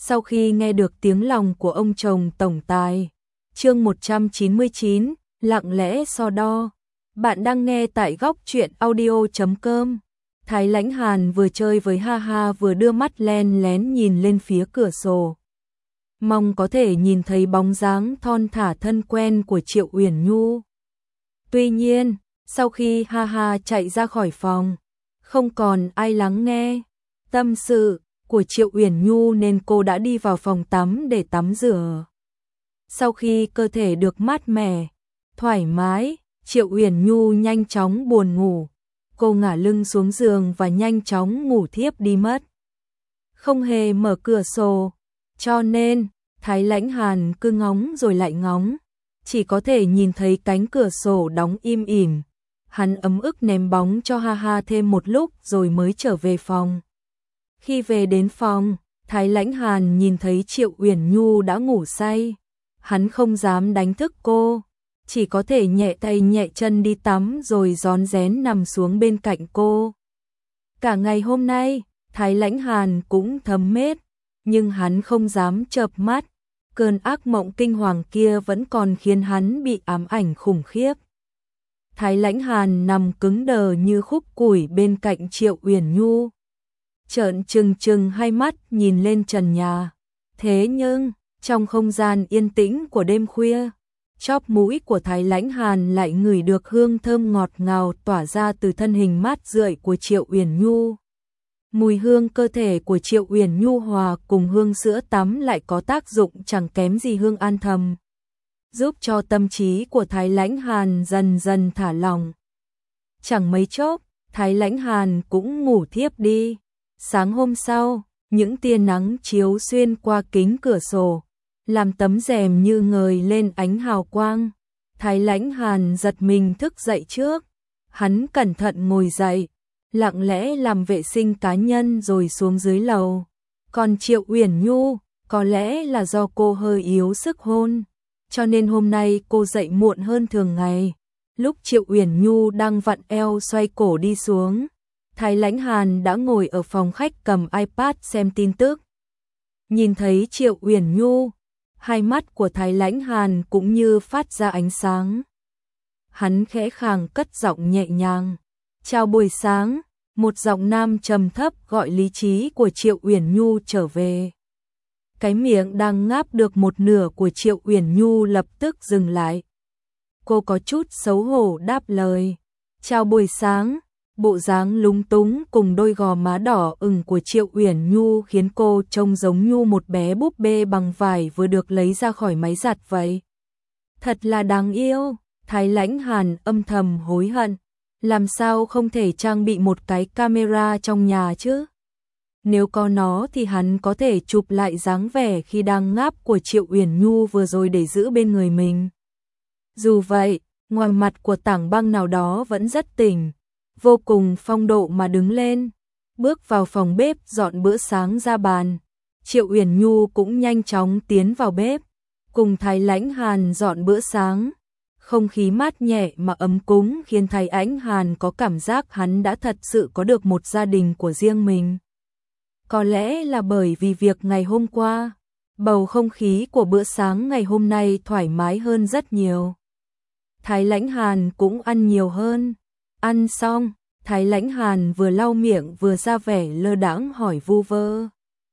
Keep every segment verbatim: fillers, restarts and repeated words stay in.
sau khi nghe được tiếng lòng của ông chồng tổng tài. Chương một trăm chín mươi chín, lặng lẽ so đo. Bạn đang nghe tại góc truyện audio chấm com. Thái Lãnh Hàn vừa chơi với Ha Ha vừa đưa mắt len lén nhìn lên phía cửa sổ. Mong có thể nhìn thấy bóng dáng thon thả thân quen của Triệu Uyển Nhu. Tuy nhiên, sau khi Ha Ha chạy ra khỏi phòng, không còn ai lắng nghe tâm sự của Triệu Uyển Nhu nên cô đã đi vào phòng tắm để tắm rửa. Sau khi cơ thể được mát mẻ, thoải mái, Triệu Uyển Nhu nhanh chóng buồn ngủ. Cô ngả lưng xuống giường và nhanh chóng ngủ thiếp đi mất. Không hề mở cửa sổ, cho nên Thái Lãnh Hàn cứ ngóng rồi lại ngóng, chỉ có thể nhìn thấy cánh cửa sổ đóng im ỉm. Hắn ấm ức ném bóng cho Ha Ha thêm một lúc rồi mới trở về phòng. Khi về đến phòng, Thái Lãnh Hàn nhìn thấy Triệu Uyển Nhu đã ngủ say. Hắn không dám đánh thức cô, chỉ có thể nhẹ tay nhẹ chân đi tắm rồi rón rén nằm xuống bên cạnh cô. Cả ngày hôm nay, Thái Lãnh Hàn cũng thấm mệt, nhưng hắn không dám chợp mắt. Cơn ác mộng kinh hoàng kia vẫn còn khiến hắn bị ám ảnh khủng khiếp. Thái Lãnh Hàn nằm cứng đờ như khúc củi bên cạnh Triệu Uyển Nhu. Trợn trừng trừng hai mắt nhìn lên trần nhà. Thế nhưng, trong không gian yên tĩnh của đêm khuya, chóp mũi của Thái Lãnh Hàn lại ngửi được hương thơm ngọt ngào tỏa ra từ thân hình mát rượi của Triệu Uyển Nhu. Mùi hương cơ thể của Triệu Uyển Nhu hòa cùng hương sữa tắm lại có tác dụng chẳng kém gì hương an thần, giúp cho tâm trí của Thái Lãnh Hàn dần dần thả lỏng. Chẳng mấy chốc, Thái Lãnh Hàn cũng ngủ thiếp đi. Sáng hôm sau, những tia nắng chiếu xuyên qua kính cửa sổ, làm tấm rèm như ngời lên ánh hào quang. Thái Lãnh Hàn giật mình thức dậy trước. Hắn cẩn thận ngồi dậy, lặng lẽ làm vệ sinh cá nhân rồi xuống dưới lầu. Còn Triệu Uyển Nhu, có lẽ là do cô hơi yếu sức hôn, cho nên hôm nay cô dậy muộn hơn thường ngày. Lúc Triệu Uyển Nhu đang vặn eo xoay cổ đi xuống, Thái Lãnh Hàn đã ngồi ở phòng khách cầm iPad xem tin tức. Nhìn thấy Triệu Uyển Nhu, hai mắt của Thái Lãnh Hàn cũng như phát ra ánh sáng. Hắn khẽ khàng cất giọng nhẹ nhàng. Chào buổi sáng, một giọng nam trầm thấp gọi lý trí của Triệu Uyển Nhu trở về. Cái miệng đang ngáp được một nửa của Triệu Uyển Nhu lập tức dừng lại. Cô có chút xấu hổ đáp lời. Chào buổi sáng. Bộ dáng lúng túng cùng đôi gò má đỏ ửng của Triệu Uyển Nhu khiến cô trông giống như một bé búp bê bằng vải vừa được lấy ra khỏi máy giặt vậy. Thật là đáng yêu. Thái Lãnh Hàn âm thầm hối hận. Làm sao không thể trang bị một cái camera trong nhà chứ? Nếu có nó thì hắn có thể chụp lại dáng vẻ khi đang ngáp của Triệu Uyển Nhu vừa rồi để giữ bên người mình. Dù vậy, ngoài mặt của tảng băng nào đó vẫn rất tỉnh, vô cùng phong độ mà đứng lên, bước vào phòng bếp dọn bữa sáng ra bàn. Triệu Uyển Nhu cũng nhanh chóng tiến vào bếp, cùng Thái Lãnh Hàn dọn bữa sáng. Không khí mát nhẹ mà ấm cúng khiến Thái Lãnh Hàn có cảm giác hắn đã thật sự có được một gia đình của riêng mình. Có lẽ là bởi vì việc ngày hôm qua, bầu không khí của bữa sáng ngày hôm nay thoải mái hơn rất nhiều. Thái Lãnh Hàn cũng ăn nhiều hơn. Ăn xong, Thái Lãnh Hàn vừa lau miệng vừa ra vẻ lơ đãng hỏi vu vơ.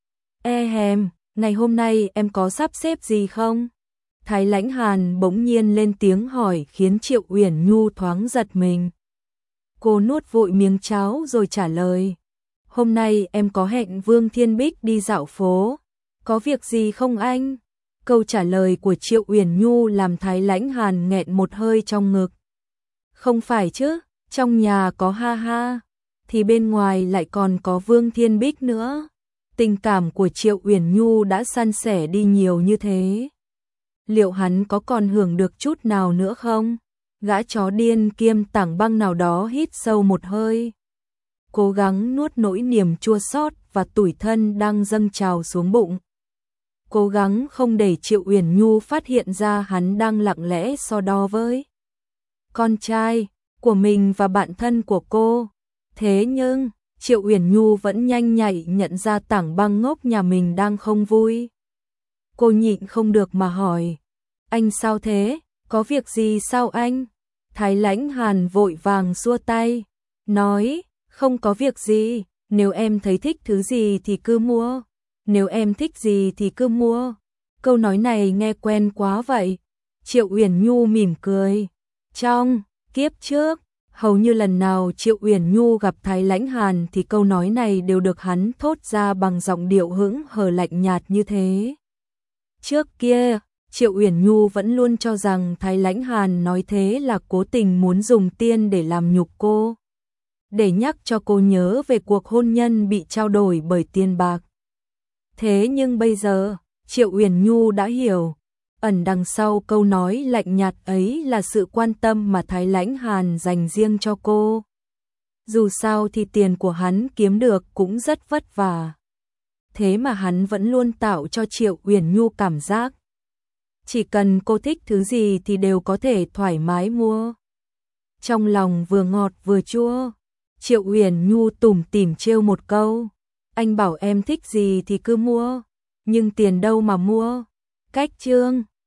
E hèm, ngày hôm nay em có sắp xếp gì không? Thái Lãnh Hàn bỗng nhiên lên tiếng hỏi khiến Triệu Uyển Nhu thoáng giật mình. Cô nuốt vội miếng cháo rồi trả lời. Hôm nay em có hẹn Vương Thiên Bích đi dạo phố. Có việc gì không anh? Câu trả lời của Triệu Uyển Nhu làm Thái Lãnh Hàn nghẹn một hơi trong ngực. Không phải chứ, trong nhà có Ha Ha, thì bên ngoài lại còn có Vương Thiên Bích nữa. Tình cảm của Triệu Uyển Nhu đã san sẻ đi nhiều như thế. Liệu hắn có còn hưởng được chút nào nữa không? Gã chó điên kiêm tảng băng nào đó hít sâu một hơi, cố gắng nuốt nỗi niềm chua xót và tủi thân đang dâng trào xuống bụng. Cố gắng không để Triệu Uyển Nhu phát hiện ra hắn đang lặng lẽ so đo với con trai của mình và bạn thân của cô. Thế nhưng, Triệu Uyển Nhu vẫn nhanh nhạy nhận ra Tảng Băng ngốc nhà mình đang không vui. Cô nhịn không được mà hỏi, anh sao thế, có việc gì sao anh? Thái Lãnh Hàn vội vàng xua tay, nói, không có việc gì, nếu em thấy thích thứ gì thì cứ mua, nếu em thích gì thì cứ mua. Câu nói này nghe quen quá vậy. Triệu Uyển Nhu mỉm cười. Trong kiếp trước, hầu như lần nào Triệu Uyển Nhu gặp Thái Lãnh Hàn thì câu nói này đều được hắn thốt ra bằng giọng điệu hững hờ lạnh nhạt như thế. Trước kia, Triệu Uyển Nhu vẫn luôn cho rằng Thái Lãnh Hàn nói thế là cố tình muốn dùng tiên để làm nhục cô, để nhắc cho cô nhớ về cuộc hôn nhân bị trao đổi bởi tiền bạc. Thế nhưng bây giờ, Triệu Uyển Nhu đã hiểu, ẩn đằng sau câu nói lạnh nhạt ấy là sự quan tâm mà Thái Lãnh Hàn dành riêng cho cô. Dù sao thì tiền của hắn kiếm được cũng rất vất vả. Thế mà hắn vẫn luôn tạo cho Triệu Uyển Nhu cảm giác chỉ cần cô thích thứ gì thì đều có thể thoải mái mua. Trong lòng vừa ngọt vừa chua, Triệu Uyển Nhu tủm tỉm trêu một câu, anh bảo em thích gì thì cứ mua, nhưng tiền đâu mà mua. Cách chương